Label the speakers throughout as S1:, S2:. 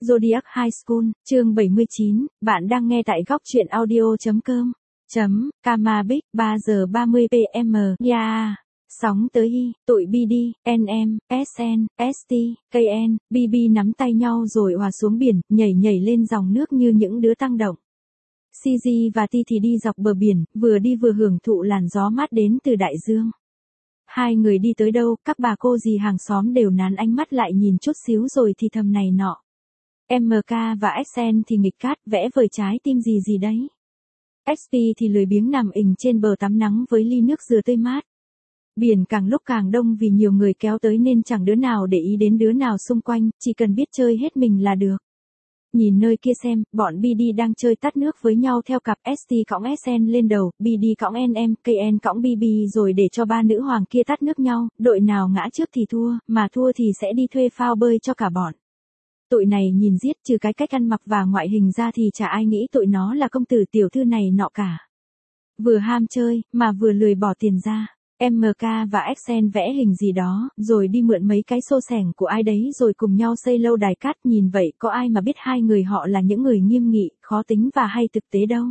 S1: Zodiac High School, chương 79, bạn đang nghe tại góc truyện audio.com. Kamabik, 3 giờ 30 PM, yeah. Sóng tới y, tụi BD, NM, SN, ST, KN, BB nắm tay nhau rồi hòa xuống biển, nhảy lên dòng nước như những đứa tăng động. CG và T thì đi dọc bờ biển, vừa đi vừa hưởng thụ làn gió mát đến từ đại dương. Hai người đi tới đâu, các bà cô dì hàng xóm đều nán ánh mắt lại nhìn chút xíu rồi thì thầm này nọ. MK và XN thì nghịch cát vẽ vời trái tim gì đấy. XP thì lười biếng nằm ình trên bờ tắm nắng với ly nước dừa tươi mát. Biển càng lúc càng đông vì nhiều người kéo tới nên chẳng đứa nào để ý đến đứa nào xung quanh, chỉ cần biết chơi hết mình là được. Nhìn nơi kia xem, bọn BD đang chơi tát nước với nhau theo cặp ST-SN lên đầu, BD-NM, KN-BB rồi để cho ba nữ hoàng kia tát nước nhau, đội nào ngã trước thì thua, mà thua thì sẽ đi thuê phao bơi cho cả bọn. Tụi này nhìn giết trừ cái cách ăn mặc và ngoại hình ra thì chả ai nghĩ tụi nó là công tử tiểu thư này nọ cả. Vừa ham chơi, mà vừa lười bỏ tiền ra. MK và XN vẽ hình gì đó, rồi đi mượn mấy cái xô xẻng của ai đấy rồi cùng nhau xây lâu đài cát, nhìn vậy có ai mà biết hai người họ là những người nghiêm nghị, khó tính và hay thực tế đâu.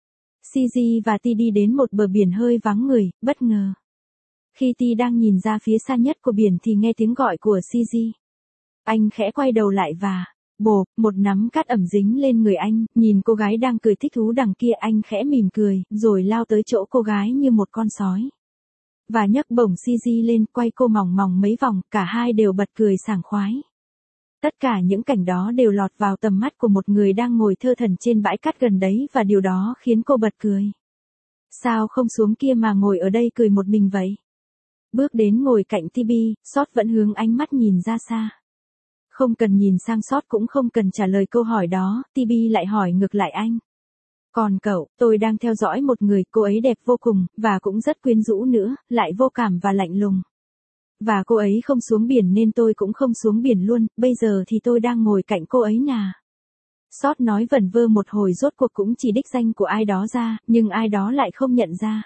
S1: CG và T đi đến một bờ biển hơi vắng người, bất ngờ. Khi T đang nhìn ra phía xa nhất của biển thì nghe tiếng gọi của CG. Anh khẽ quay đầu lại và, bộp, một nắm cát ẩm dính lên người anh, nhìn cô gái đang cười thích thú đằng kia anh khẽ mỉm cười, rồi lao tới chỗ cô gái như một con sói. Và nhấc bổng CG lên quay cô mỏng mấy vòng, cả hai đều bật cười sảng khoái. Tất cả những cảnh đó đều lọt vào tầm mắt của một người đang ngồi thơ thẩn trên bãi cát gần đấy và điều đó khiến cô bật cười. Sao không xuống kia mà ngồi ở đây cười một mình vậy? Bước đến ngồi cạnh TB, Sót vẫn hướng ánh mắt nhìn ra xa. Không cần nhìn sang Sót cũng không cần trả lời câu hỏi đó, TB lại hỏi ngược lại anh. Còn cậu, tôi đang theo dõi một người, cô ấy đẹp vô cùng, và cũng rất quyến rũ nữa, lại vô cảm và lạnh lùng. Và cô ấy không xuống biển nên tôi cũng không xuống biển luôn, bây giờ thì tôi đang ngồi cạnh cô ấy nà. Sót nói vẩn vơ một hồi rốt cuộc cũng chỉ đích danh của ai đó ra, nhưng ai đó lại không nhận ra.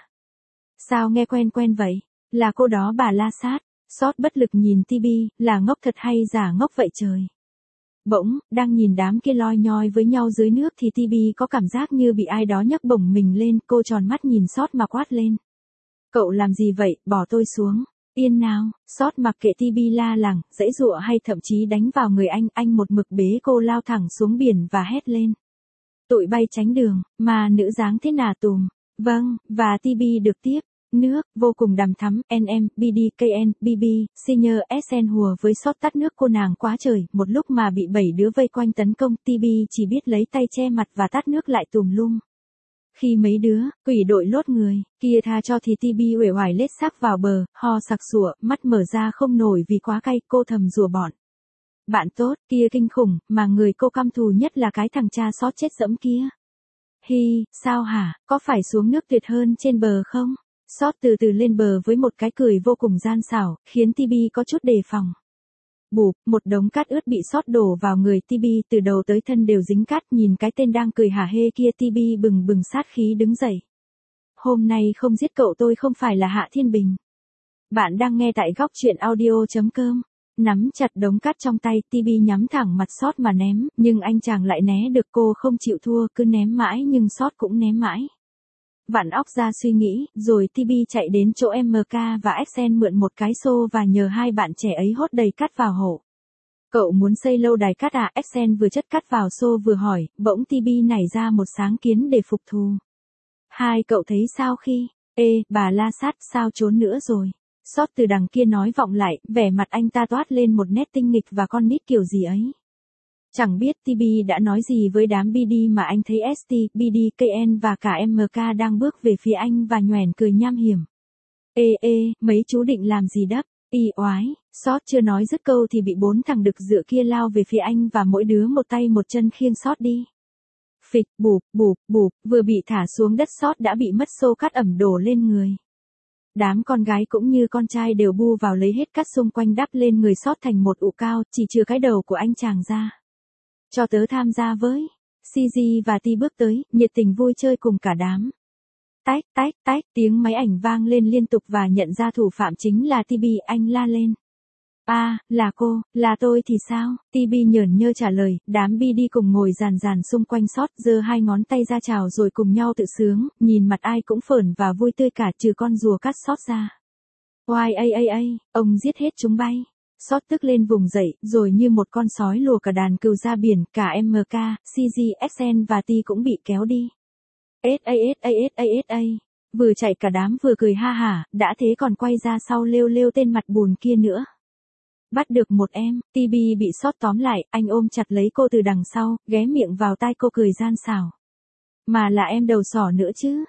S1: Sao nghe quen vậy? Là cô đó bà La Sát. Sót bất lực nhìn TB, là ngốc thật hay giả ngốc vậy trời. Bỗng, đang nhìn đám kia loi nhoi với nhau dưới nước thì TB có cảm giác như bị ai đó nhấc bổng mình lên, cô tròn mắt nhìn Sót mà quát lên. Cậu làm gì vậy, bỏ tôi xuống. Yên nào, Sót mặc kệ TB la làng, giãy giụa hay thậm chí đánh vào người anh một mực bế cô lao thẳng xuống biển và hét lên. Tụi bay tránh đường, mà nữ dáng thế nà tùm. Vâng, và TB được tiếp. Nước, vô cùng đằm thắm, NM, BD, KN, BB, Senior, SN hùa với Sót tát nước cô nàng quá trời, một lúc mà bị 7 đứa vây quanh tấn công, TB chỉ biết lấy tay che mặt và tát nước lại tùm lum. Khi mấy đứa, quỷ đội lốt người, kia tha cho thì TB uể oải lết xác vào bờ, ho sặc sụa, mắt mở ra không nổi vì quá cay, cô thầm rủa bọn. Bạn tốt, kia kinh khủng, mà người cô căm thù nhất là cái thằng cha Sót chết dẫm kia. Hi, sao hả, có phải xuống nước tuyệt hơn trên bờ không? Sót từ từ lên bờ với một cái cười vô cùng gian xảo, khiến TB có chút đề phòng. Bụp, một đống cát ướt bị Sót đổ vào người TB, từ đầu tới thân đều dính cát, nhìn cái tên đang cười hả hê kia TB bừng sát khí đứng dậy. Hôm nay không giết cậu tôi không phải là Hạ Thiên Bình. Bạn đang nghe tại góc truyện audio.com. Nắm chặt đống cát trong tay, TB nhắm thẳng mặt Sót mà ném, nhưng anh chàng lại né được, cô không chịu thua, cứ ném mãi nhưng Sót cũng ném mãi. Vặn óc ra suy nghĩ, rồi TB chạy đến chỗ MK và XN mượn một cái xô và nhờ hai bạn trẻ ấy hốt đầy cát vào hộ. Cậu muốn xây lâu đài cát à? XN vừa chất cát vào xô vừa hỏi, bỗng TB nảy ra một sáng kiến để phục thù. Hai cậu thấy sao khi, bà La Sát sao trốn nữa rồi? Sót từ đằng kia nói vọng lại, vẻ mặt anh ta toát lên một nét tinh nghịch và con nít kiểu gì ấy. Chẳng biết TB đã nói gì với đám BD mà anh thấy ST, BD, KN và cả MK đang bước về phía anh và nhoẻn cười nham hiểm. Mấy chú định làm gì đắp? Y oái, Sót chưa nói dứt câu thì bị 4 thằng đực dựa kia lao về phía anh và mỗi đứa một tay một chân khiêng Sót đi. Phịch, bụp, vừa bị thả xuống đất Sót đã bị mất xô cát ẩm đổ lên người. Đám con gái cũng như con trai đều bu vào lấy hết cát xung quanh đắp lên người Sót thành một ụ cao, chỉ trừ cái đầu của anh chàng ra. Cho tớ tham gia với. CG và T bước tới, nhiệt tình vui chơi cùng cả đám. Tách, tiếng máy ảnh vang lên liên tục và nhận ra thủ phạm chính là TB, anh la lên. Là cô, là tôi thì sao? TB nhởn nhơ trả lời, đám BD cùng ngồi dàn dàn xung quanh Sót, giơ hai ngón tay ra chào rồi cùng nhau tự sướng, nhìn mặt ai cũng phởn và vui tươi cả trừ con rùa cắt Sót ra. Oai ông giết hết chúng bay. Sót tức lên vùng dậy, rồi như một con sói lùa cả đàn cừu ra biển, cả MK, CG, XN và T cũng bị kéo đi. SA. Vừa chạy cả đám vừa cười ha hả, đã thế còn quay ra sau lêu lêu tên mặt bùn kia nữa. Bắt được một em, TB bị Sót tóm lại, anh ôm chặt lấy cô từ đằng sau, ghé miệng vào tai cô cười gian xảo. Mà là em đầu sỏ nữa chứ.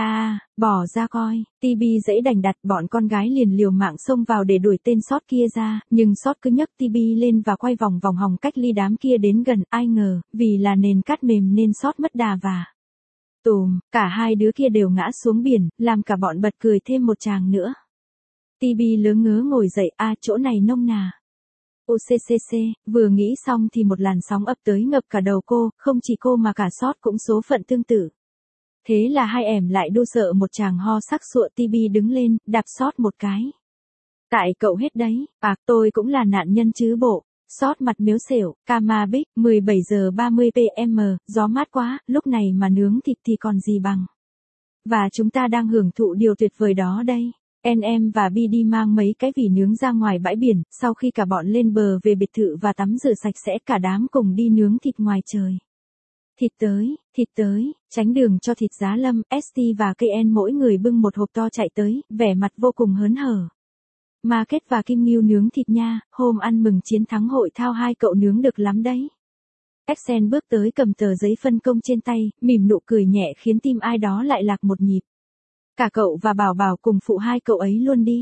S1: Bỏ ra coi, TB dãy đành đặt, bọn con gái liền liều mạng xông vào để đuổi tên Sót kia ra, nhưng Sót cứ nhấc TB lên và quay vòng vòng hòng cách ly đám kia đến gần, ai ngờ, vì là nền cát mềm nên Sót mất đà và tùm, cả hai đứa kia đều ngã xuống biển, làm cả bọn bật cười thêm một tràng nữa. TB lớ ngớ ngồi dậy, chỗ này nông nà. OCCC, vừa nghĩ xong thì một làn sóng ập tới ngập cả đầu cô, không chỉ cô mà cả Sót cũng số phận tương tự. Thế là hai ẻm lại đu sợ một tràng ho sắc sụa. TB đứng lên, đạp Sót một cái. Tại cậu hết đấy, tôi cũng là nạn nhân chứ bộ. Sót mặt miếu xểu, Kama Bích, 17 giờ 30 PM, gió mát quá, lúc này mà nướng thịt thì còn gì bằng. Và chúng ta đang hưởng thụ điều tuyệt vời đó đây. NM và BD mang mấy cái vỉ nướng ra ngoài bãi biển, sau khi cả bọn lên bờ về biệt thự và tắm rửa sạch sẽ cả đám cùng đi nướng thịt ngoài trời. Thịt tới, tránh đường cho thịt giá Lâm, ST và KN mỗi người bưng một hộp to chạy tới, vẻ mặt vô cùng hớn hở. Market và Kim Ngưu nướng thịt nha, hôm ăn mừng chiến thắng hội thao hai cậu nướng được lắm đấy. Exen bước tới cầm tờ giấy phân công trên tay, mỉm nụ cười nhẹ khiến tim ai đó lại lạc một nhịp. Cả cậu và Bảo Bảo cùng phụ hai cậu ấy luôn đi.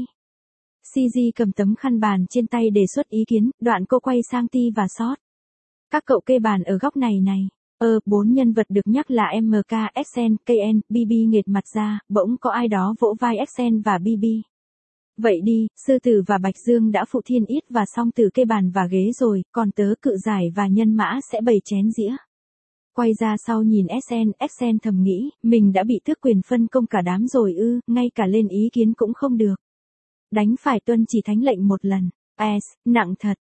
S1: CG cầm tấm khăn bàn trên tay đề xuất ý kiến, đoạn cô quay sang Ti và Sót. Các cậu kê bàn ở góc này này. Bốn nhân vật được nhắc là MK, Exen, KN, BB nghệt mặt ra, bỗng có ai đó vỗ vai Exen và BB. Vậy đi, Sư Tử và Bạch Dương đã phụ Thiên Ít và Song Tử kê bàn và ghế rồi, còn tớ Cự Giải và Nhân Mã sẽ bày chén dĩa. Quay ra sau nhìn Exen thầm nghĩ, mình đã bị tước quyền phân công cả đám rồi ngay cả lên ý kiến cũng không được. Đánh phải tuân chỉ thánh lệnh một lần. Nặng thật,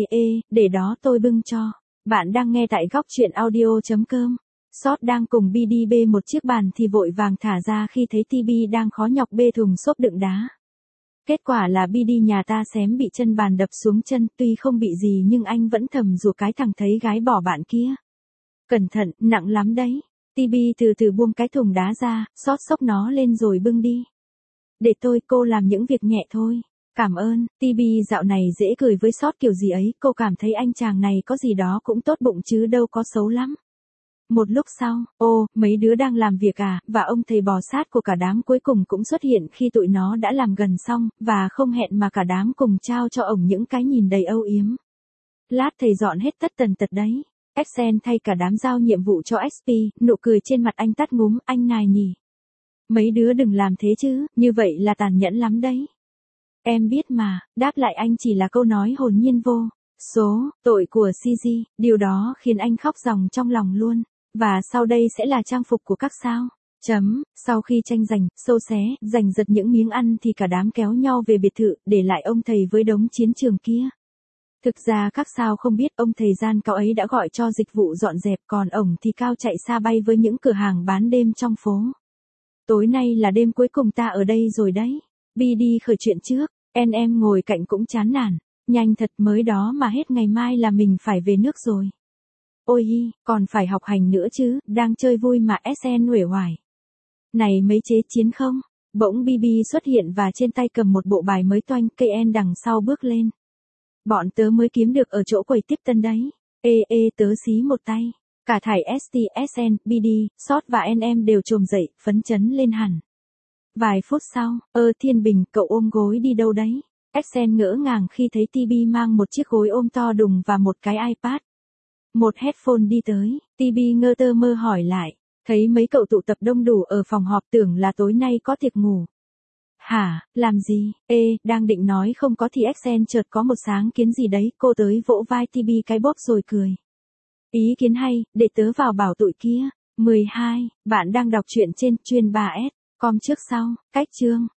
S1: để đó tôi bưng cho. Bạn đang nghe tại góc truyện audio.com. Sót đang cùng BD bê một chiếc bàn thì vội vàng thả ra khi thấy TB đang khó nhọc bê thùng xốp đựng đá. Kết quả là BD nhà ta xém bị chân bàn đập xuống chân, tuy không bị gì nhưng anh vẫn thầm rủa cái thằng thấy gái bỏ bạn kia. Cẩn thận, nặng lắm đấy. TB từ từ buông cái thùng đá ra, Sót xốc nó lên rồi bưng đi. Để cô làm những việc nhẹ thôi. Cảm ơn, TB dạo này dễ cười với Sót kiểu gì ấy, cô cảm thấy anh chàng này có gì đó cũng tốt bụng chứ đâu có xấu lắm. Một lúc sau, mấy đứa đang làm việc và ông thầy bò sát của cả đám cuối cùng cũng xuất hiện khi tụi nó đã làm gần xong, và không hẹn mà cả đám cùng trao cho ổng những cái nhìn đầy âu yếm. Lát thầy dọn hết tất tần tật đấy. Exen thay cả đám giao nhiệm vụ cho XP, nụ cười trên mặt anh tắt ngúm, anh nài nhỉ. Mấy đứa đừng làm thế chứ, như vậy là tàn nhẫn lắm đấy. Em biết mà, đáp lại anh chỉ là câu nói hồn nhiên vô số, tội của CG, điều đó khiến anh khóc ròng trong lòng luôn. Và sau đây sẽ là trang phục của các sao. Sau khi tranh giành, xâu xé, giành giật những miếng ăn thì cả đám kéo nhau về biệt thự, để lại ông thầy với đống chiến trường kia. Thực ra các sao không biết ông thầy gian cao ấy đã gọi cho dịch vụ dọn dẹp, còn ổng thì cao chạy xa bay với những cửa hàng bán đêm trong phố. Tối nay là đêm cuối cùng ta ở đây rồi đấy. BD khởi chuyện trước, em ngồi cạnh cũng chán nản. Nhanh thật, mới đó mà hết ngày mai là mình phải về nước rồi. Ôi còn phải học hành nữa chứ, đang chơi vui mà SN uể oải. Này mấy chế chiến không? Bỗng BB xuất hiện và trên tay cầm một bộ bài mới toanh, KN đằng sau bước lên. Bọn tớ mới kiếm được ở chỗ quầy tiếp tân đấy. Tớ xí một tay. Cả thải ST, SN, BD, Sót và NM đều trồm dậy, phấn chấn lên hẳn. Vài phút sau, Thiên Bình, cậu ôm gối đi đâu đấy? Exen ngỡ ngàng khi thấy TB mang một chiếc gối ôm to đùng và một cái iPad. Một headphone đi tới, TB ngơ tơ mơ hỏi lại, thấy mấy cậu tụ tập đông đủ ở phòng họp tưởng là tối nay có tiệc ngủ. Hả, làm gì? Đang định nói không có thì Exen chợt có một sáng kiến gì đấy, cô tới vỗ vai TB cái bóp rồi cười. Ý kiến hay, để tớ vào bảo tụi kia. 12, bạn đang đọc truyện trên chuyên 3S, com trước sau, cách chương.